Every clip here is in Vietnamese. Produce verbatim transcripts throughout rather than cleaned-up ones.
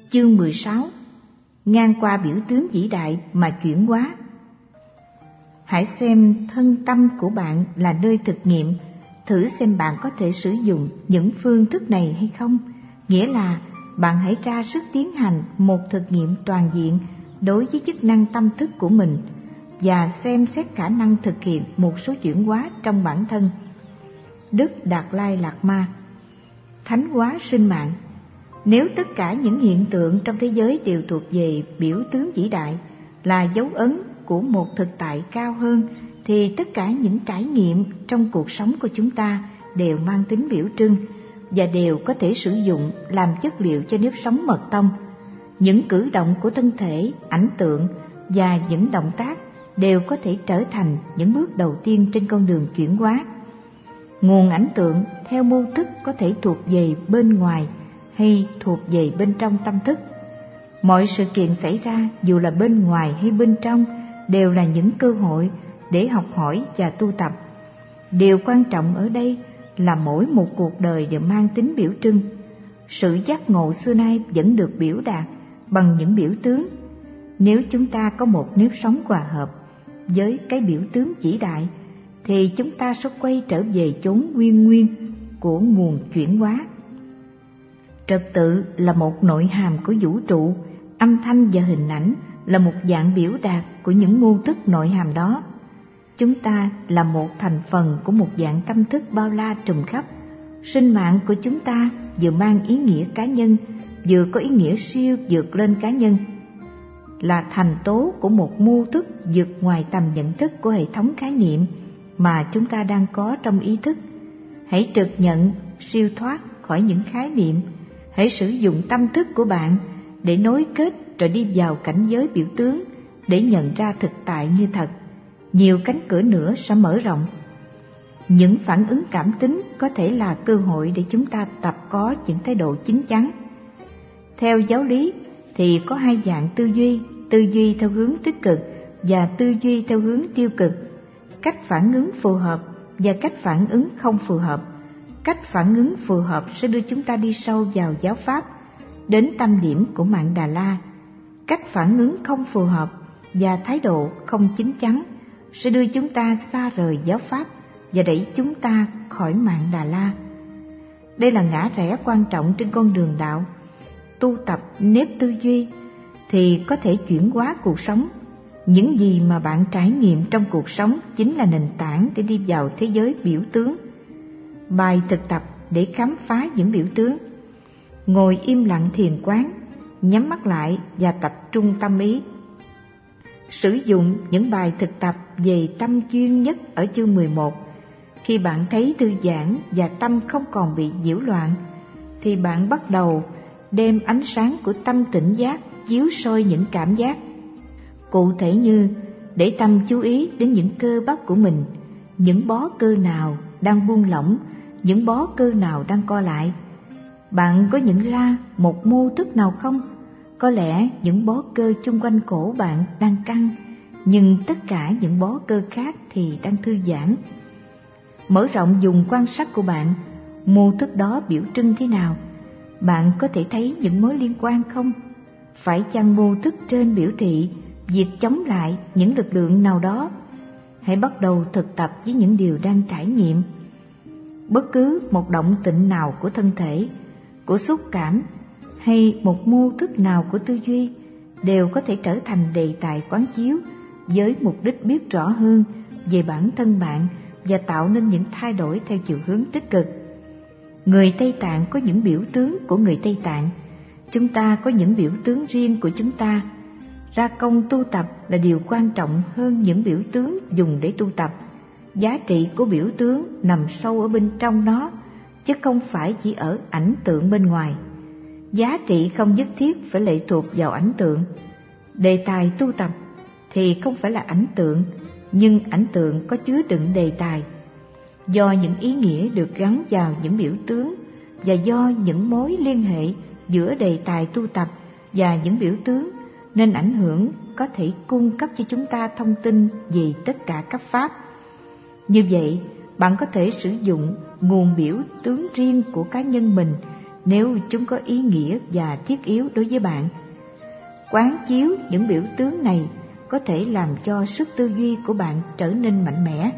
Chương mười sáu. Ngang qua biểu tướng vĩ đại mà chuyển hóa. Hãy xem thân tâm của bạn là nơi thực nghiệm, thử xem bạn có thể sử dụng những phương thức này hay không. Nghĩa là bạn hãy ra sức tiến hành một thực nghiệm toàn diện đối với chức năng tâm thức của mình và xem xét khả năng thực hiện một số chuyển hóa trong bản thân. Đức Đạt Lai Lạt Ma. Thánh hóa sinh mạng. Nếu tất cả những hiện tượng trong thế giới đều thuộc về biểu tướng vĩ đại, là dấu ấn của một thực tại cao hơn, thì tất cả những trải nghiệm trong cuộc sống của chúng ta đều mang tính biểu trưng và đều có thể sử dụng làm chất liệu cho nếp sống mật tông. Những cử động của thân thể, ảnh tượng và những động tác đều có thể trở thành những bước đầu tiên trên con đường chuyển hóa. Nguồn ảnh tượng theo mô thức có thể thuộc về bên ngoài hay thuộc về bên trong tâm thức. Mọi sự kiện xảy ra, dù là bên ngoài hay bên trong, đều là những cơ hội để học hỏi và tu tập. Điều quan trọng ở đây là mỗi một cuộc đời đều mang tính biểu trưng. Sự giác ngộ xưa nay vẫn được biểu đạt bằng những biểu tướng. Nếu chúng ta có một nếp sống hòa hợp với cái biểu tướng vĩ đại, thì chúng ta sẽ quay trở về chốn nguyên nguyên của nguồn chuyển hóa. Trật tự là một nội hàm của vũ trụ, âm thanh và hình ảnh là một dạng biểu đạt của những mô thức nội hàm đó. Chúng ta là một thành phần của một dạng tâm thức bao la trùm khắp. Sinh mạng của chúng ta vừa mang ý nghĩa cá nhân, vừa có ý nghĩa siêu vượt lên cá nhân, là thành tố của một mô thức vượt ngoài tầm nhận thức của hệ thống khái niệm mà chúng ta đang có trong ý thức. Hãy trực nhận siêu thoát khỏi những khái niệm. Hãy sử dụng tâm thức của bạn để nối kết rồi đi vào cảnh giới biểu tướng để nhận ra thực tại như thật. Nhiều cánh cửa nữa sẽ mở rộng. Những phản ứng cảm tính có thể là cơ hội để chúng ta tập có những thái độ chín chắn. Theo giáo lý thì có hai dạng tư duy, tư duy theo hướng tích cực và tư duy theo hướng tiêu cực. Cách phản ứng phù hợp và cách phản ứng không phù hợp. Cách phản ứng phù hợp sẽ đưa chúng ta đi sâu vào giáo pháp, đến tâm điểm của Mạn Đà La. Cách phản ứng không phù hợp và thái độ không chín chắn sẽ đưa chúng ta xa rời giáo pháp và đẩy chúng ta khỏi Mạn Đà La. Đây là ngã rẽ quan trọng trên con đường đạo. Tu tập nếp tư duy thì có thể chuyển hóa cuộc sống. Những gì mà bạn trải nghiệm trong cuộc sống chính là nền tảng để đi vào thế giới biểu tướng. Bài thực tập để khám phá những biểu tướng. Ngồi im lặng thiền quán, nhắm mắt lại và tập trung tâm ý. Sử dụng những bài thực tập về tâm chuyên nhất ở chương mười một. Khi bạn thấy thư giãn và tâm không còn bị nhiễu loạn, thì bạn bắt đầu đem ánh sáng của tâm tỉnh giác chiếu soi những cảm giác. Cụ thể như để tâm chú ý đến những cơ bắp của mình, những bó cơ nào đang buông lỏng, những bó cơ nào đang co lại. Bạn có nhận ra một mô thức nào không? Có lẽ những bó cơ chung quanh cổ bạn đang căng, nhưng tất cả những bó cơ khác thì đang thư giãn. Mở rộng vùng quan sát của bạn, mô thức đó biểu trưng thế nào? Bạn có thể thấy những mối liên quan không? Phải chăng mô thức trên biểu thị việc chống lại những lực lượng nào đó? Hãy bắt đầu thực tập với những điều đang trải nghiệm. Bất cứ một động tĩnh nào của thân thể, của xúc cảm hay một mô thức nào của tư duy đều có thể trở thành đề tài quán chiếu với mục đích biết rõ hơn về bản thân bạn và tạo nên những thay đổi theo chiều hướng tích cực. Người Tây Tạng có những biểu tướng của người Tây Tạng. Chúng ta có những biểu tướng riêng của chúng ta. Ra công tu tập là điều quan trọng hơn những biểu tướng dùng để tu tập. Giá trị của biểu tướng nằm sâu ở bên trong nó, chứ không phải chỉ ở ảnh tượng bên ngoài. Giá trị không nhất thiết phải lệ thuộc vào ảnh tượng. Đề tài tu tập thì không phải là ảnh tượng, nhưng ảnh tượng có chứa đựng đề tài. Do những ý nghĩa được gắn vào những biểu tướng và do những mối liên hệ giữa đề tài tu tập và những biểu tướng, nên ảnh hưởng có thể cung cấp cho chúng ta thông tin về tất cả các pháp. Như vậy, bạn có thể sử dụng nguồn biểu tướng riêng của cá nhân mình nếu chúng có ý nghĩa và thiết yếu đối với bạn. Quán chiếu những biểu tướng này có thể làm cho sức tư duy của bạn trở nên mạnh mẽ.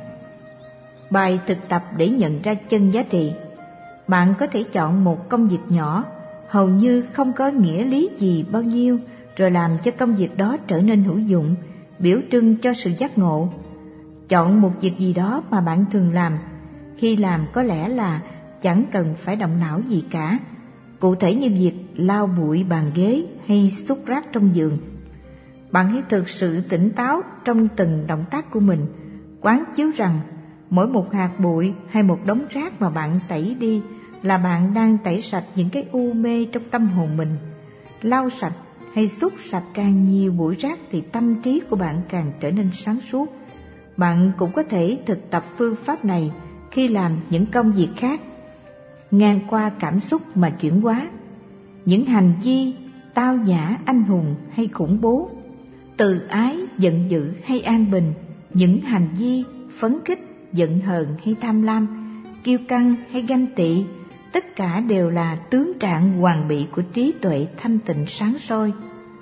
Bài thực tập để nhận ra chân giá trị. Bạn có thể chọn một công việc nhỏ, hầu như không có nghĩa lý gì bao nhiêu, rồi làm cho công việc đó trở nên hữu dụng, biểu trưng cho sự giác ngộ. Chọn một việc gì đó mà bạn thường làm, khi làm có lẽ là chẳng cần phải động não gì cả, cụ thể như việc lau bụi bàn ghế hay xúc rác trong giường. Bạn hãy thực sự tỉnh táo trong từng động tác của mình, quán chiếu rằng mỗi một hạt bụi hay một đống rác mà bạn tẩy đi là bạn đang tẩy sạch những cái u mê trong tâm hồn mình. Lau sạch hay xúc sạch càng nhiều bụi rác thì tâm trí của bạn càng trở nên sáng suốt. Bạn cũng có thể thực tập phương pháp này khi làm những công việc khác. Ngang qua cảm xúc mà chuyển hóa. Những hành vi tao nhã, anh hùng hay khủng bố, từ ái, giận dữ hay an bình, những hành vi phấn khích, giận hờn hay tham lam, kiêu căng hay ganh tị, tất cả đều là tướng trạng hoàn bị của trí tuệ thanh tịnh sáng soi.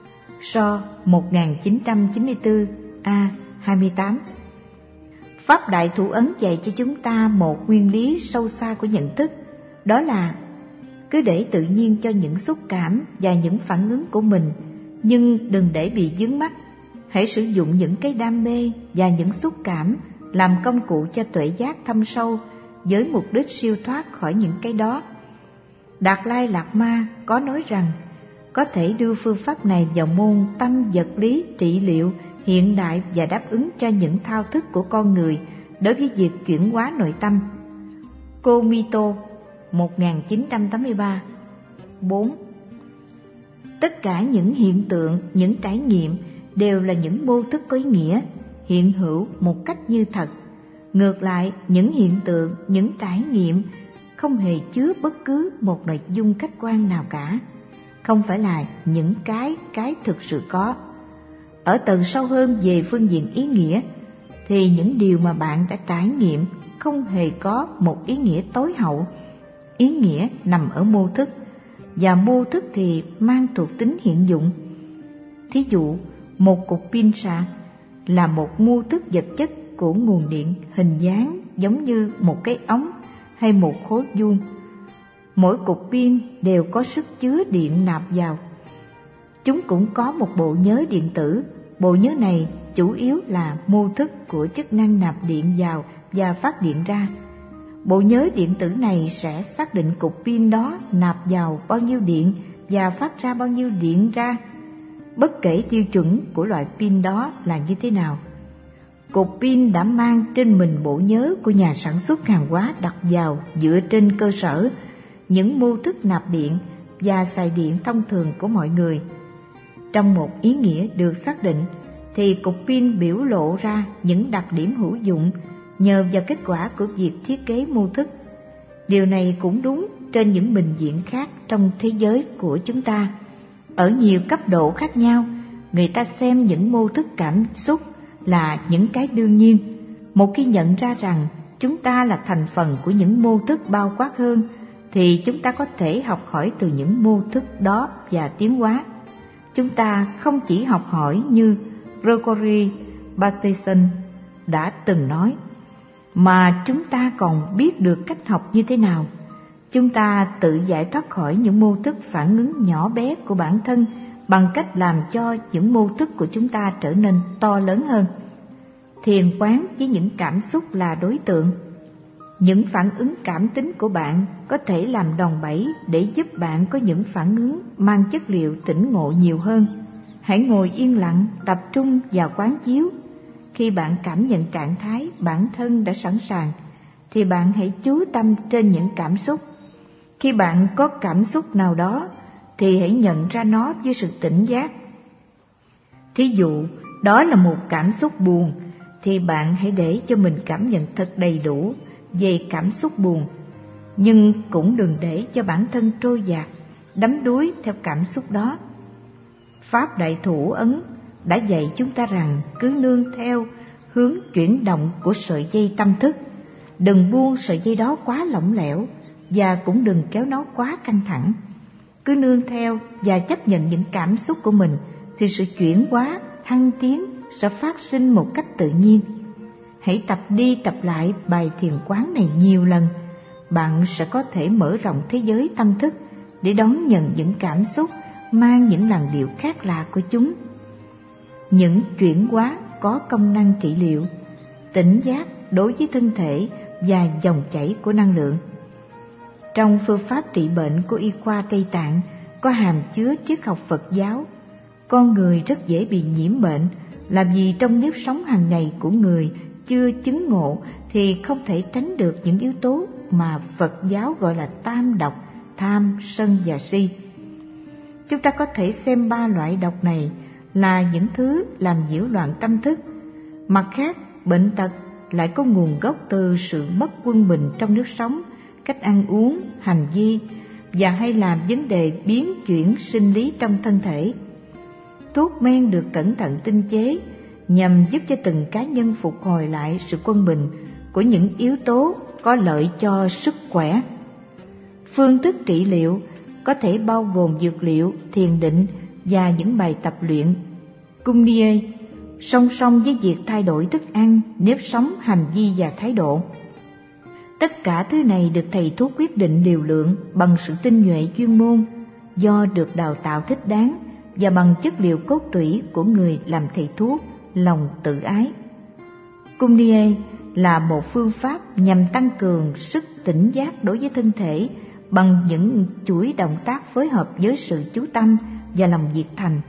So một nghìn chín trăm chín mươi tư A hai mươi tám. Pháp Đại Thủ Ấn dạy cho chúng ta một nguyên lý sâu xa của nhận thức, đó là cứ để tự nhiên cho những xúc cảm và những phản ứng của mình, nhưng đừng để bị vướng mắc. Hãy sử dụng những cái đam mê và những xúc cảm làm công cụ cho tuệ giác thâm sâu với mục đích siêu thoát khỏi những cái đó. Đạt Lai Lạt Ma có nói rằng có thể đưa phương pháp này vào môn tâm vật lý trị liệu hiện đại và đáp ứng cho những thao thức của con người đối với việc chuyển hóa nội tâm. Komito một nghìn chín trăm tám mươi ba. bốn. Tất cả những hiện tượng, những trải nghiệm đều là những mô thức có ý nghĩa, hiện hữu một cách như thật. Ngược lại, những hiện tượng, những trải nghiệm không hề chứa bất cứ một nội dung khách quan nào cả, không phải là những cái cái thực sự có. Ở tầng sâu hơn về phương diện ý nghĩa, thì những điều mà bạn đã trải nghiệm không hề có một ý nghĩa tối hậu. Ý nghĩa nằm ở mô thức, và mô thức thì mang thuộc tính hiện dụng. Thí dụ, một cục pin sạc là một mô thức vật chất của nguồn điện hình dáng giống như một cái ống hay một khối vuông. Mỗi cục pin đều có sức chứa điện nạp vào. Chúng cũng có một bộ nhớ điện tử. Bộ nhớ này chủ yếu là mô thức của chức năng nạp điện vào và phát điện ra. Bộ nhớ điện tử này sẽ xác định cục pin đó nạp vào bao nhiêu điện và phát ra bao nhiêu điện ra, bất kể tiêu chuẩn của loại pin đó là như thế nào. Cục pin đã mang trên mình bộ nhớ của nhà sản xuất hàng hóa đặt vào dựa trên cơ sở những mô thức nạp điện và xài điện thông thường của mọi người. Trong một ý nghĩa được xác định, thì cục pin biểu lộ ra những đặc điểm hữu dụng nhờ vào kết quả của việc thiết kế mô thức. Điều này cũng đúng trên những bình diện khác trong thế giới của chúng ta. Ở nhiều cấp độ khác nhau, người ta xem những mô thức cảm xúc là những cái đương nhiên. Một khi nhận ra rằng chúng ta là thành phần của những mô thức bao quát hơn, thì chúng ta có thể học hỏi từ những mô thức đó và tiến hóa. Chúng ta không chỉ học hỏi như Gregory Bateson đã từng nói, mà chúng ta còn biết được cách học như thế nào. Chúng ta tự giải thoát khỏi những mô thức phản ứng nhỏ bé của bản thân bằng cách làm cho những mô thức của chúng ta trở nên to lớn hơn. Thiền quán với những cảm xúc là đối tượng. Những phản ứng cảm tính của bạn có thể làm đòn bẩy để giúp bạn có những phản ứng mang chất liệu tỉnh ngộ nhiều hơn. Hãy ngồi yên lặng, tập trung vào quán chiếu. Khi bạn cảm nhận trạng thái bản thân đã sẵn sàng, thì bạn hãy chú tâm trên những cảm xúc. Khi bạn có cảm xúc nào đó, thì hãy nhận ra nó với sự tỉnh giác. Thí dụ, đó là một cảm xúc buồn, thì bạn hãy để cho mình cảm nhận thật đầy đủ về cảm xúc buồn, nhưng cũng đừng để cho bản thân trôi dạt, đắm đuối theo cảm xúc đó. Pháp Đại Thủ Ấn đã dạy chúng ta rằng cứ nương theo hướng chuyển động của sợi dây tâm thức, đừng buông sợi dây đó quá lỏng lẻo, và cũng đừng kéo nó quá căng thẳng. Cứ nương theo và chấp nhận những cảm xúc của mình thì sự chuyển hóa, thăng tiến sẽ phát sinh một cách tự nhiên. Hãy tập đi tập lại bài thiền quán này nhiều lần, bạn sẽ có thể mở rộng thế giới tâm thức để đón nhận những cảm xúc mang những làn điệu khác lạ của chúng. Những chuyển hóa có công năng trị liệu, tỉnh giác đối với thân thể và dòng chảy của năng lượng. Trong phương pháp trị bệnh của y khoa Tây Tạng có hàm chứa triết học Phật giáo. Con người rất dễ bị nhiễm bệnh là vì trong nếp sống hàng ngày của người chưa chứng ngộ thì không thể tránh được những yếu tố mà Phật giáo gọi là tam độc: tham, sân và si. Chúng ta có thể xem ba loại độc này là những thứ làm nhiễu loạn tâm thức. Mặt khác, bệnh tật lại có nguồn gốc từ sự mất quân bình trong nếp sống, cách ăn uống, hành vi và hay làm vấn đề biến chuyển sinh lý trong thân thể. Thuốc men được cẩn thận tinh chế nhằm giúp cho từng cá nhân phục hồi lại sự quân bình của những yếu tố có lợi cho sức khỏe. Phương thức trị liệu có thể bao gồm dược liệu, thiền định và những bài tập luyện Kumniye, song song với việc thay đổi thức ăn, nếp sống, hành vi và thái độ. Tất cả thứ này được thầy thuốc quyết định liều lượng bằng sự tinh nhuệ chuyên môn do được đào tạo thích đáng và bằng chất liệu cốt tủy của người làm thầy thuốc, lòng tự ái. Kumniye là một phương pháp nhằm tăng cường sức tỉnh giác đối với thân thể bằng những chuỗi động tác phối hợp với sự chú tâm và lòng nhiệt thành.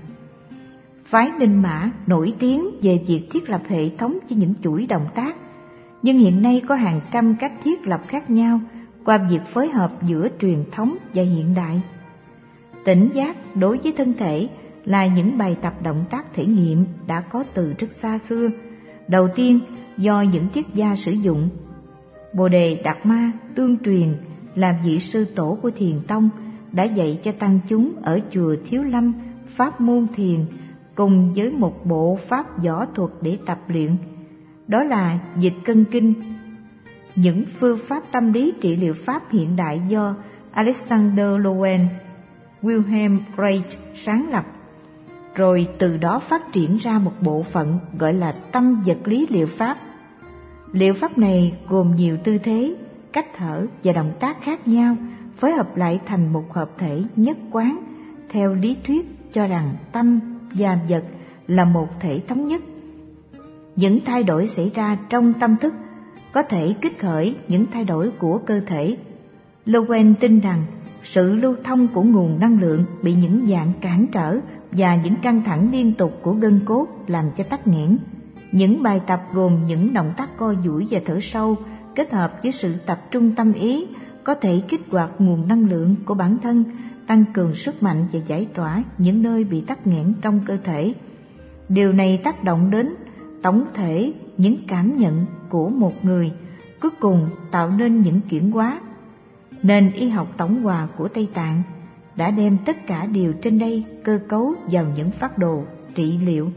Phái Ninh Mã nổi tiếng về việc thiết lập hệ thống cho những chuỗi động tác, nhưng hiện nay có hàng trăm cách thiết lập khác nhau qua việc phối hợp giữa truyền thống và hiện đại. Tỉnh giác đối với thân thể là những bài tập động tác thể nghiệm đã có từ rất xa xưa, đầu tiên do những triết gia sử dụng. Bồ Đề Đạt Ma tương truyền là vị sư tổ của Thiền Tông đã dạy cho tăng chúng ở chùa Thiếu Lâm pháp môn thiền cùng với một bộ pháp võ thuật để tập luyện, đó là dịch cân kinh. Những phương pháp tâm lý trị liệu pháp hiện đại do Alexander Lowen, Wilhelm Reich sáng lập, rồi từ đó phát triển ra một bộ phận gọi là tâm vật lý liệu pháp. Liệu pháp này gồm nhiều tư thế, cách thở và động tác khác nhau phối hợp lại thành một hợp thể nhất quán, theo lý thuyết cho rằng tâm và vật là một thể thống nhất. Những thay đổi xảy ra trong tâm thức có thể kích khởi những thay đổi của cơ thể. Lowen tin rằng sự lưu thông của nguồn năng lượng bị những dạng cản trở và những căng thẳng liên tục của gân cốt làm cho tắc nghẽn. Những bài tập gồm những động tác co duỗi và thở sâu kết hợp với sự tập trung tâm ý có thể kích hoạt nguồn năng lượng của bản thân, tăng cường sức mạnh và giải tỏa những nơi bị tắc nghẽn trong cơ thể. Điều này tác động đến tổng thể những cảm nhận của một người, cuối cùng tạo nên những chuyển hóa. Nền y học tổng hòa của Tây Tạng đã đem tất cả điều trên đây cơ cấu vào những phác đồ trị liệu.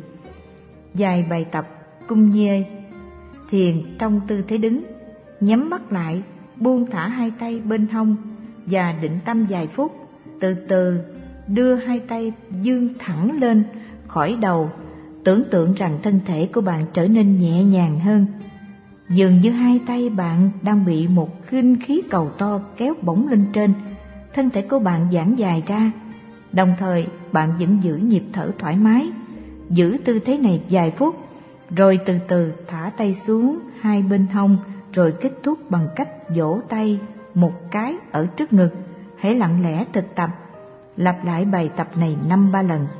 Vài bài tập Kumniye, thiền trong tư thế đứng, nhắm mắt lại, buông thả hai tay bên hông và định tâm vài phút, từ từ đưa hai tay vươn thẳng lên khỏi đầu, tưởng tượng rằng thân thể của bạn trở nên nhẹ nhàng hơn. Dường như hai tay bạn đang bị một khinh khí cầu to kéo bổng lên trên, thân thể của bạn giãn dài ra, đồng thời bạn vẫn giữ nhịp thở thoải mái. Giữ tư thế này vài phút, rồi từ từ thả tay xuống hai bên hông, rồi kết thúc bằng cách vỗ tay một cái ở trước ngực. Hãy lặng lẽ thực tập, lặp lại bài tập này năm ba lần.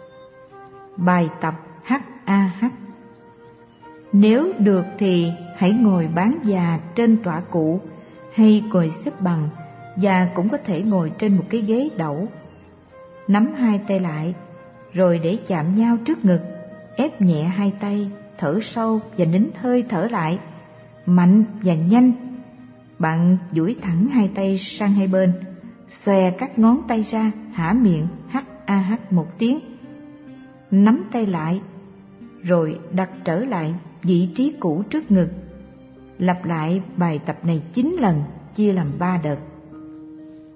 Bài tập hát a hát. Nếu được thì hãy ngồi bán già trên tọa cụ hay ngồi xếp bằng, và cũng có thể ngồi trên một cái ghế đẩu. Nắm hai tay lại, rồi để chạm nhau trước ngực, ép nhẹ hai tay, thở sâu và nín hơi thở lại, mạnh và nhanh. Bạn duỗi thẳng hai tay sang hai bên, xòe các ngón tay ra, há miệng hát a hát một tiếng. Nắm tay lại, rồi đặt trở lại vị trí cũ trước ngực. Lặp lại bài tập này chín lần, chia làm ba đợt.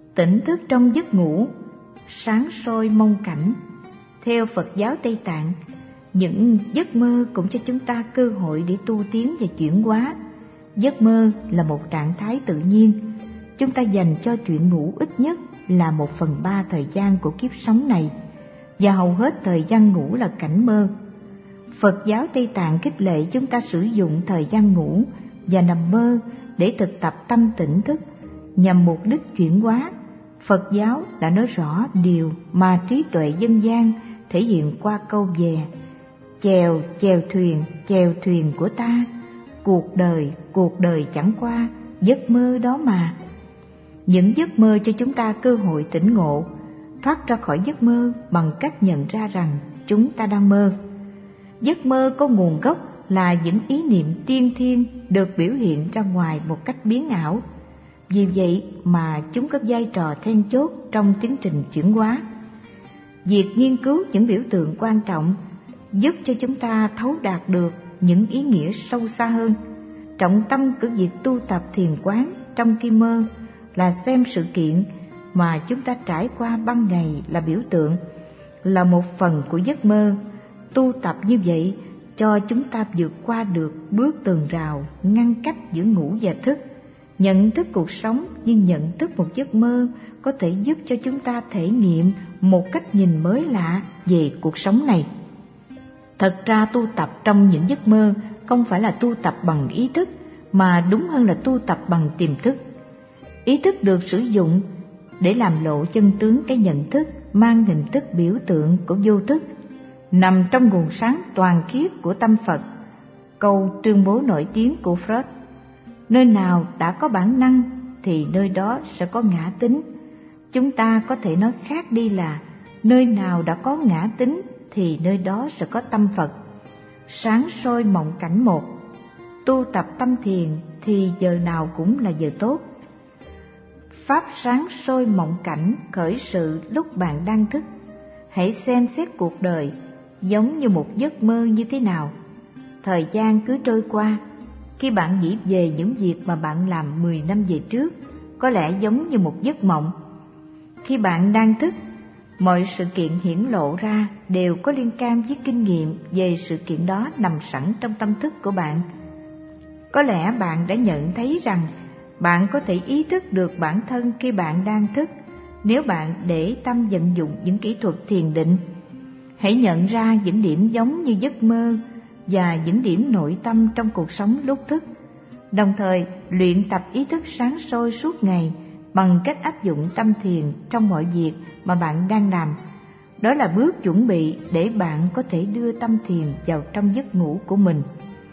Tỉnh thức trong giấc ngủ, sáng soi mong cảnh. Theo Phật giáo Tây Tạng, những giấc mơ cũng cho chúng ta cơ hội để tu tiến và chuyển hóa. Giấc mơ là một trạng thái tự nhiên. Chúng ta dành cho chuyện ngủ ít nhất là một phần ba thời gian của kiếp sống này, và hầu hết thời gian ngủ là cảnh mơ. Phật giáo Tây Tạng khích lệ chúng ta sử dụng thời gian ngủ và nằm mơ để thực tập tâm tỉnh thức nhằm mục đích chuyển hóa. Phật giáo đã nói rõ điều mà trí tuệ dân gian thể hiện qua câu về: chèo chèo thuyền, chèo thuyền của ta, cuộc đời cuộc đời chẳng qua giấc mơ đó mà. Những giấc mơ cho chúng ta cơ hội tỉnh ngộ, thoát ra khỏi giấc mơ bằng cách nhận ra rằng chúng ta đang mơ. Giấc mơ có nguồn gốc là những ý niệm tiên thiên được biểu hiện ra ngoài một cách biến ảo. Vì vậy mà chúng có vai trò then chốt trong tiến trình chuyển hóa. Việc nghiên cứu những biểu tượng quan trọng giúp cho chúng ta thấu đạt được những ý nghĩa sâu xa hơn. Trọng tâm của việc tu tập thiền quán trong khi mơ là xem sự kiện mà chúng ta trải qua ban ngày là biểu tượng, là một phần của giấc mơ. Tu tập như vậy cho chúng ta vượt qua được bước tường rào ngăn cách giữa ngủ và thức. Nhận thức cuộc sống như nhận thức một giấc mơ có thể giúp cho chúng ta thể nghiệm một cách nhìn mới lạ về cuộc sống này. Thật ra tu tập trong những giấc mơ không phải là tu tập bằng ý thức, mà đúng hơn là tu tập bằng tiềm thức. Ý thức được sử dụng để làm lộ chân tướng cái nhận thức mang hình thức biểu tượng của vô thức, nằm trong nguồn sáng toàn khiết của tâm Phật. Câu tuyên bố nổi tiếng của Freud: nơi nào đã có bản năng thì nơi đó sẽ có ngã tính. Chúng ta có thể nói khác đi là nơi nào đã có ngã tính thì nơi đó sẽ có tâm Phật. Sáng soi mộng cảnh một, tu tập tâm thiền thì giờ nào cũng là giờ tốt. Pháp sáng soi mộng cảnh khởi sự lúc bạn đang thức. Hãy xem xét cuộc đời giống như một giấc mơ như thế nào. Thời gian cứ trôi qua, khi bạn nghĩ về những việc mà bạn làm mười năm về trước, có lẽ giống như một giấc mộng. Khi bạn đang thức, mọi sự kiện hiển lộ ra đều có liên can với kinh nghiệm về sự kiện đó nằm sẵn trong tâm thức của bạn. Có lẽ bạn đã nhận thấy rằng bạn có thể ý thức được bản thân khi bạn đang thức nếu bạn để tâm vận dụng những kỹ thuật thiền định. Hãy nhận ra những điểm giống như giấc mơ và những điểm nội tâm trong cuộc sống lúc thức. Đồng thời luyện tập ý thức sáng soi suốt ngày bằng cách áp dụng tâm thiền trong mọi việc mà bạn đang làm. Đó là bước chuẩn bị để bạn có thể đưa tâm thiền vào trong giấc ngủ của mình.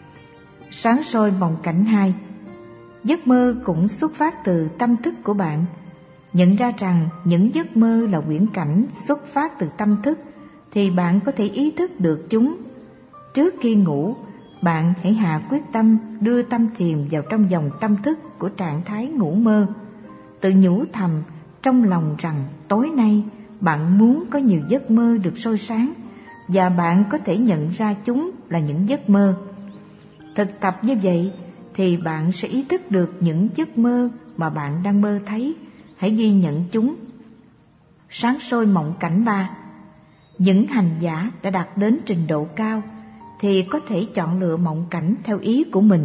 Sáng soi mộng cảnh hai. Giấc mơ cũng xuất phát từ tâm thức của bạn. Nhận ra rằng những giấc mơ là huyễn cảnh xuất phát từ tâm thức thì bạn có thể ý thức được chúng. Trước khi ngủ, bạn hãy hạ quyết tâm đưa tâm thiền vào trong dòng tâm thức của trạng thái ngủ mơ. Tự nhủ thầm trong lòng rằng tối nay bạn muốn có nhiều giấc mơ được soi sáng và bạn có thể nhận ra chúng là những giấc mơ. Thực tập như vậy thì bạn sẽ ý thức được những giấc mơ mà bạn đang mơ thấy. Hãy ghi nhận chúng. Sáng soi mộng cảnh ba. Những hành giả đã đạt đến trình độ cao thì có thể chọn lựa mộng cảnh theo ý của mình.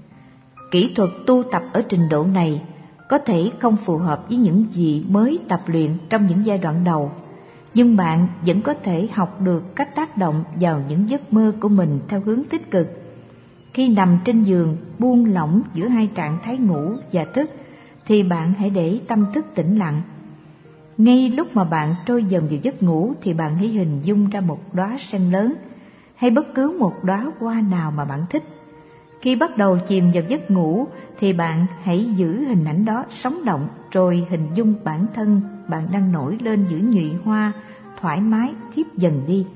Kỹ thuật tu tập ở trình độ này có thể không phù hợp với những gì mới tập luyện trong những giai đoạn đầu, nhưng bạn vẫn có thể học được cách tác động vào những giấc mơ của mình theo hướng tích cực. Khi nằm trên giường buông lỏng giữa hai trạng thái ngủ và thức thì bạn hãy để tâm thức tĩnh lặng. Ngay lúc mà bạn trôi dần vào giấc ngủ thì bạn hãy hình dung ra một đóa sen lớn hay bất cứ một đóa hoa nào mà bạn thích. Khi bắt đầu chìm vào giấc ngủ thì bạn hãy giữ hình ảnh đó sống động, rồi hình dung bản thân bạn đang nổi lên giữa nhụy hoa, thoải mái thiếp dần đi.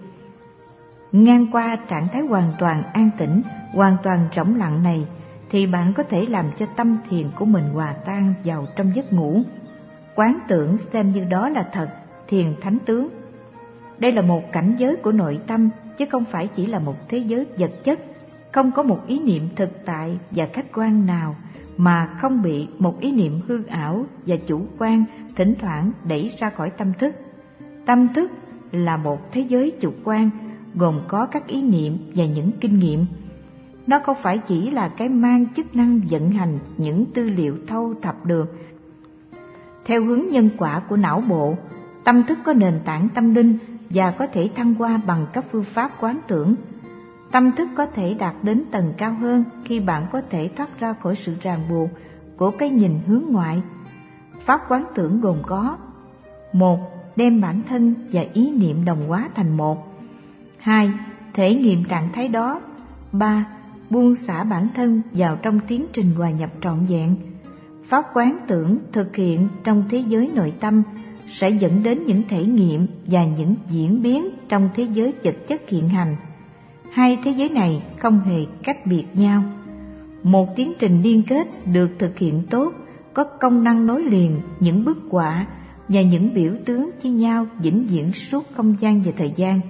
Ngang qua trạng thái hoàn toàn an tĩnh, hoàn toàn trống lặng này thì bạn có thể làm cho tâm thiền của mình hòa tan vào trong giấc ngủ. Quán tưởng xem như đó là thật, thiền thánh tướng. Đây là một cảnh giới của nội tâm chứ không phải chỉ là một thế giới vật chất. Không có một ý niệm thực tại và khách quan nào mà không bị một ý niệm hư ảo và chủ quan thỉnh thoảng đẩy ra khỏi tâm thức. Tâm thức là một thế giới chủ quan, gồm có các ý niệm và những kinh nghiệm. Nó không phải chỉ là cái mang chức năng vận hành những tư liệu thâu thập được theo hướng nhân quả của não bộ. Tâm thức có nền tảng tâm linh và có thể thăng hoa bằng các phương pháp quán tưởng. Tâm thức có thể đạt đến tầng cao hơn khi bạn có thể thoát ra khỏi sự ràng buộc của cái nhìn hướng ngoại. Pháp quán tưởng gồm có: một, đem bản thân và ý niệm đồng hóa thành một. Hai, thể nghiệm trạng thái đó. Ba, buông xả bản thân vào trong tiến trình hòa nhập trọn vẹn. Pháp quán tưởng thực hiện trong thế giới nội tâm sẽ dẫn đến những thể nghiệm và những diễn biến trong thế giới vật chất hiện hành. Hai thế giới này không hề cách biệt nhau. Một tiến trình liên kết được thực hiện tốt có công năng nối liền những bức họa và những biểu tướng với nhau vĩnh viễn suốt không gian và thời gian.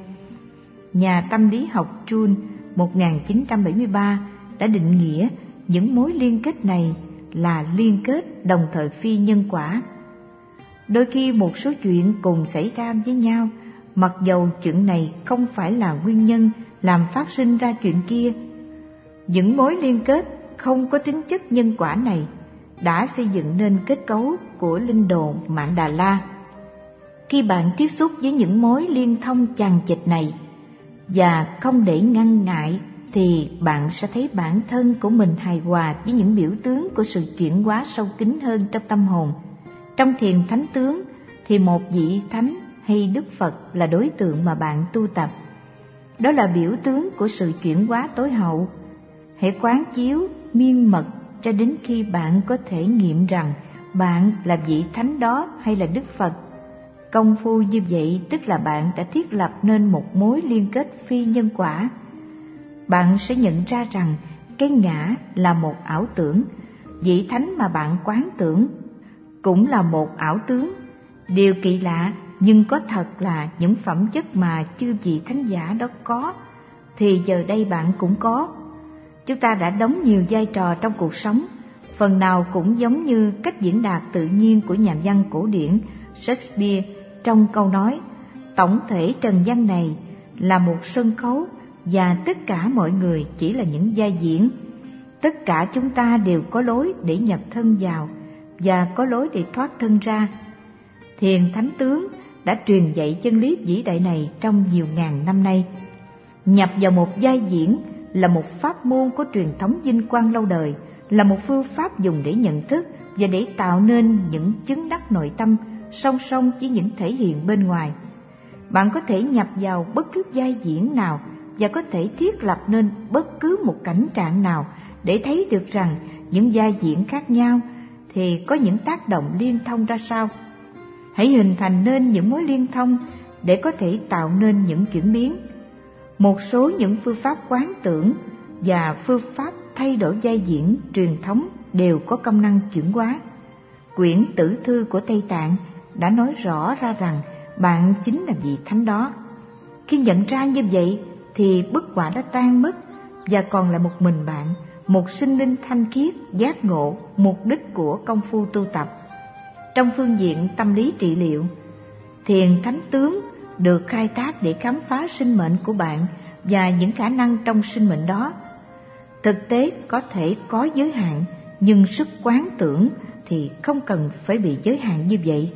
Nhà tâm lý học Jung một nghìn chín trăm bảy mươi ba đã định nghĩa những mối liên kết này là liên kết đồng thời phi nhân quả. Đôi khi một số chuyện cùng xảy ra với nhau, mặc dầu chuyện này không phải là nguyên nhân làm phát sinh ra chuyện kia. Những mối liên kết không có tính chất nhân quả này đã xây dựng nên kết cấu của linh đồ Mạn Đà La. Khi bạn tiếp xúc với những mối liên thông chằng chịt này và không để ngăn ngại, thì bạn sẽ thấy bản thân của mình hài hòa với những biểu tướng của sự chuyển hóa sâu kín hơn trong tâm hồn. Trong thiền thánh tướng thì một vị thánh hay Đức Phật là đối tượng mà bạn tu tập. Đó là biểu tướng của sự chuyển hóa tối hậu. Hãy quán chiếu miên mật cho đến khi bạn có thể nghiệm rằng bạn là vị thánh đó hay là Đức Phật. Công phu như vậy tức là bạn đã thiết lập nên một mối liên kết phi nhân quả. Bạn sẽ nhận ra rằng cái ngã là một ảo tưởng, vị thánh mà bạn quán tưởng cũng là một ảo tướng. Điều kỳ lạ nhưng có thật là những phẩm chất mà chư vị thánh giả đó có thì giờ đây bạn cũng có. Chúng ta đã đóng nhiều vai trò trong cuộc sống, phần nào cũng giống như cách diễn đạt tự nhiên của nhà văn cổ điển Shakespeare trong câu nói: tổng thể trần gian này là một sân khấu và tất cả mọi người chỉ là những vai diễn. Tất cả chúng ta đều có lối để nhập thân vào và có lối để thoát thân ra. Thiền thánh tướng đã truyền dạy chân lý vĩ đại này trong nhiều ngàn năm nay. Nhập vào một vai diễn là một pháp môn của truyền thống vinh quang lâu đời, là một phương pháp dùng để nhận thức và để tạo nên những chứng đắc nội tâm song song với những thể hiện bên ngoài. Bạn có thể nhập vào bất cứ vai diễn nào và có thể thiết lập nên bất cứ một cảnh trạng nào để thấy được rằng những vai diễn khác nhau thì có những tác động liên thông ra sao. Hãy hình thành nên những mối liên thông để có thể tạo nên những chuyển biến. Một số những phương pháp quán tưởng và phương pháp thay đổi vai diễn truyền thống đều có công năng chuyển hóa. Quyển Tử Thư của Tây Tạng đã nói rõ ra rằng bạn chính là vị thánh đó. Khi nhận ra như vậy thì bức họa đã tan mất và còn là một mình bạn, một sinh linh thanh khiết, giác ngộ mục đích của công phu tu tập. Trong phương diện tâm lý trị liệu, thiền thánh tướng được khai thác để khám phá sinh mệnh của bạn và những khả năng trong sinh mệnh đó. Thực tế có thể có giới hạn, nhưng sức quán tưởng thì không cần phải bị giới hạn như vậy.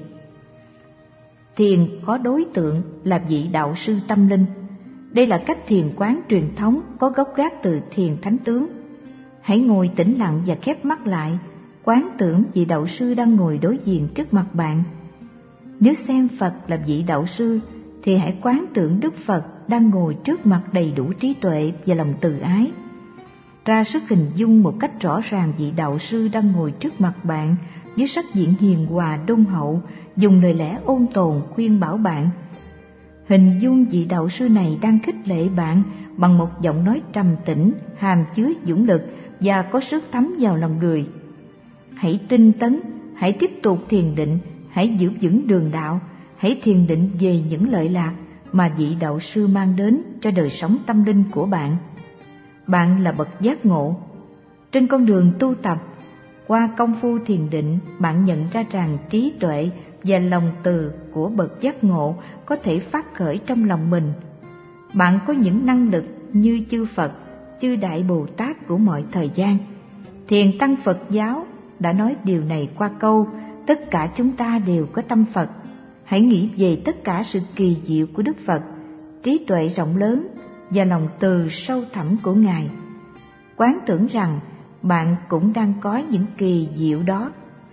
Thiền có đối tượng là vị đạo sư tâm linh. Đây là cách thiền quán truyền thống có gốc gác từ thiền thánh tướng. Hãy ngồi tĩnh lặng và khép mắt lại, quán tưởng vị đạo sư đang ngồi đối diện trước mặt bạn. Nếu xem Phật là vị đạo sư thì hãy quán tưởng Đức Phật đang ngồi trước mặt đầy đủ trí tuệ và lòng từ ái. Ra sức hình dung một cách rõ ràng vị đạo sư đang ngồi trước mặt bạn với sắc diện hiền hòa đôn hậu, dùng lời lẽ ôn tồn khuyên bảo bạn. Hình dung vị đạo sư này đang khích lệ bạn bằng một giọng nói trầm tĩnh, hàm chứa dũng lực và có sức thấm vào lòng người. Hãy tinh tấn, hãy tiếp tục thiền định, hãy giữ vững đường đạo, hãy thiền định về những lợi lạc mà vị đạo sư mang đến cho đời sống tâm linh của bạn. Bạn là bậc giác ngộ. Trên con đường tu tập, qua công phu thiền định, bạn nhận ra rằng trí tuệ và lòng từ của bậc giác ngộ có thể phát khởi trong lòng mình. Bạn có những năng lực như chư Phật, chư Đại Bồ Tát của mọi thời gian. Thiền Tăng Phật giáo đã nói điều này qua câu tất cả chúng ta đều có tâm Phật. Hãy nghĩ về tất cả sự kỳ diệu của Đức Phật, trí tuệ rộng lớn và lòng từ sâu thẳm của Ngài. Quán tưởng rằng bạn cũng đang có những kỳ diệu đó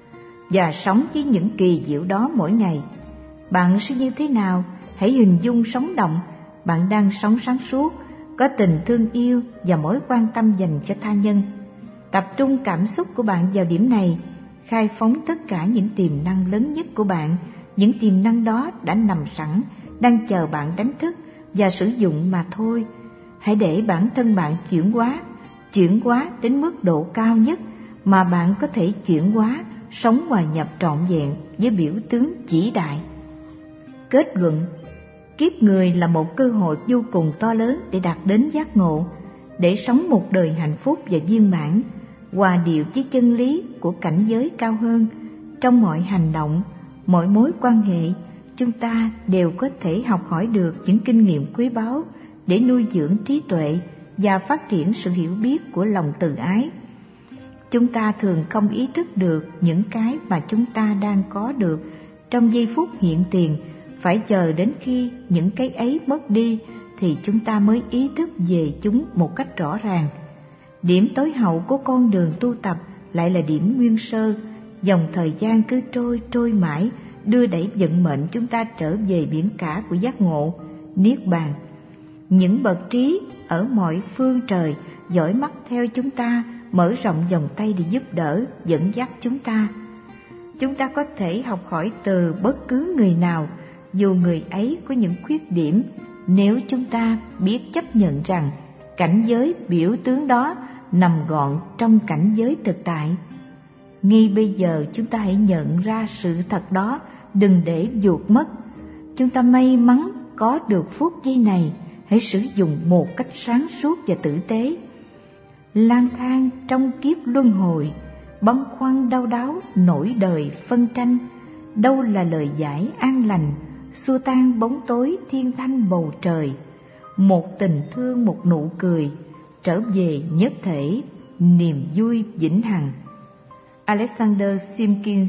và sống với những kỳ diệu đó mỗi ngày. Bạn sẽ như thế nào? Hãy hình dung sống động, bạn đang sống sáng suốt, có tình thương yêu và mối quan tâm dành cho tha nhân. Tập trung cảm xúc của bạn vào điểm này, khai phóng tất cả những tiềm năng lớn nhất của bạn. Những tiềm năng đó đã nằm sẵn, đang chờ bạn đánh thức và sử dụng mà thôi. Hãy để bản thân bạn chuyển hóa, chuyển hóa đến mức độ cao nhất mà bạn có thể chuyển hóa, sống hòa nhập trọn vẹn với biểu tướng vĩ đại. Kết luận: kiếp người là một cơ hội vô cùng to lớn để đạt đến giác ngộ, để sống một đời hạnh phúc và viên mãn, hòa điệu với chân lý của cảnh giới cao hơn. Trong mọi hành động, mọi mối quan hệ, chúng ta đều có thể học hỏi được những kinh nghiệm quý báu để nuôi dưỡng trí tuệ và phát triển sự hiểu biết của lòng từ ái. Chúng ta thường không ý thức được những cái mà chúng ta đang có được trong giây phút hiện tiền. Phải chờ đến khi những cái ấy mất đi thì chúng ta mới ý thức về chúng một cách rõ ràng. Điểm tối hậu của con đường tu tập lại là điểm nguyên sơ. Dòng thời gian cứ trôi trôi mãi, đưa đẩy vận mệnh chúng ta trở về biển cả của giác ngộ, niết bàn. Những bậc trí ở mọi phương trời dõi mắt theo chúng ta, mở rộng vòng tay để giúp đỡ, dẫn dắt chúng ta. Chúng ta có thể học hỏi từ bất cứ người nào, dù người ấy có những khuyết điểm, nếu chúng ta biết chấp nhận rằng cảnh giới biểu tướng đó nằm gọn trong cảnh giới thực tại. Ngay bây giờ chúng ta hãy nhận ra sự thật đó, đừng để vụt mất. Chúng ta may mắn có được phút giây này, hãy sử dụng một cách sáng suốt và tử tế. Lang thang trong kiếp luân hồi, băn khoăn đau đáu nỗi đời phân tranh, đâu là lời giải an lành, xua tan bóng tối thiên thanh bầu trời. Một tình thương, một nụ cười, trở về nhất thể, niềm vui vĩnh hằng. Alexander Simkins.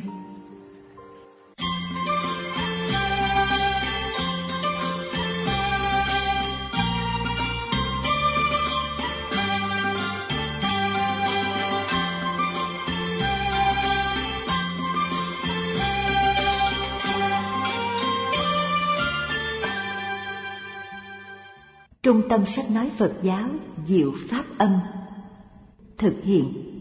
Trung tâm Sách Nói Phật giáo Diệu Pháp Âm thực hiện